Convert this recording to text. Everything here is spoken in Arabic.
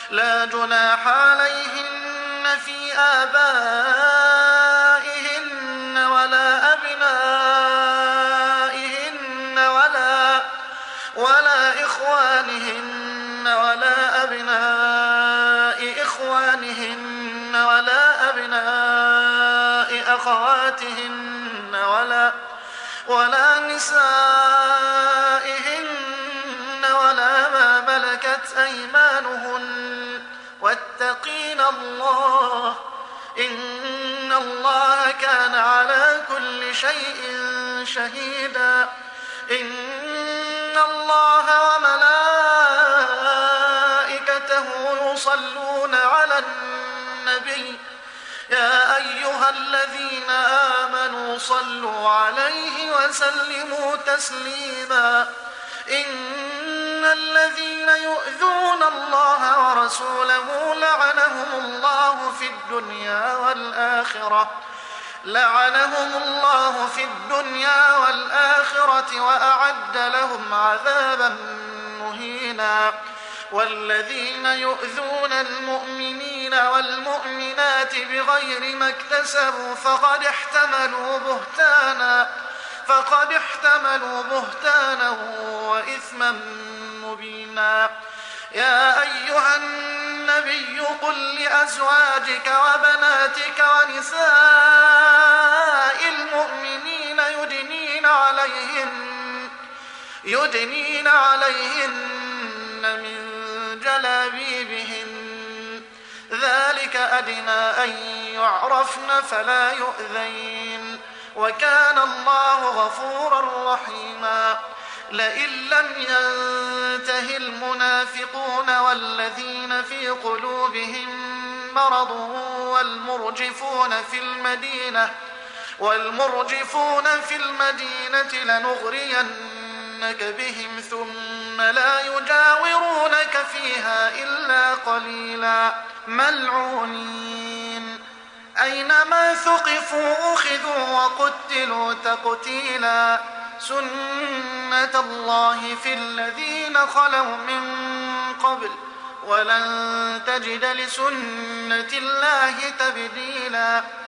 لا جناح عليهن في آبائهن ولا أبنائهن ولا إخوانهن ولا أبناء إخوانهن ولا أبناء أخواتهن ولا نسائهن ولا ما ملكت أيمانهن واتقين الله إن الله كان على كل شيء شهيدا. إن الله وملائكته يصلون على النبي يا أيها الذين آمنوا صلوا عليه وسلموا تسليما. إن الذين يؤذون الله ورسوله لعنهم الله في الدنيا والآخرة وأعد لهم عذابا مهينا. والذين يؤذون المؤمنين والمؤمنات بغير ما اكتسبوا فقد احتملوا بهتانا وإثما مبينا. يا أيها النبي قل لأزواجك وبناتك ونساء المؤمنين يدنين عليهن من جلابيبهن ذلك أدنى أن يعرفن فلا يؤذين وكان الله غفورا رحيما. لئن لم ينته المنافقون والذين في قلوبهم مرض والمرجفون في المدينة لنغرينك بهم ثم لا يجاورونك فيها إلا قليلا ملعونين أينما ثقفوا أخذوا وقتلوا تقتيلا. سنة الله في الذين خلوا من قبل ولن تجد لسنة الله تبديلا.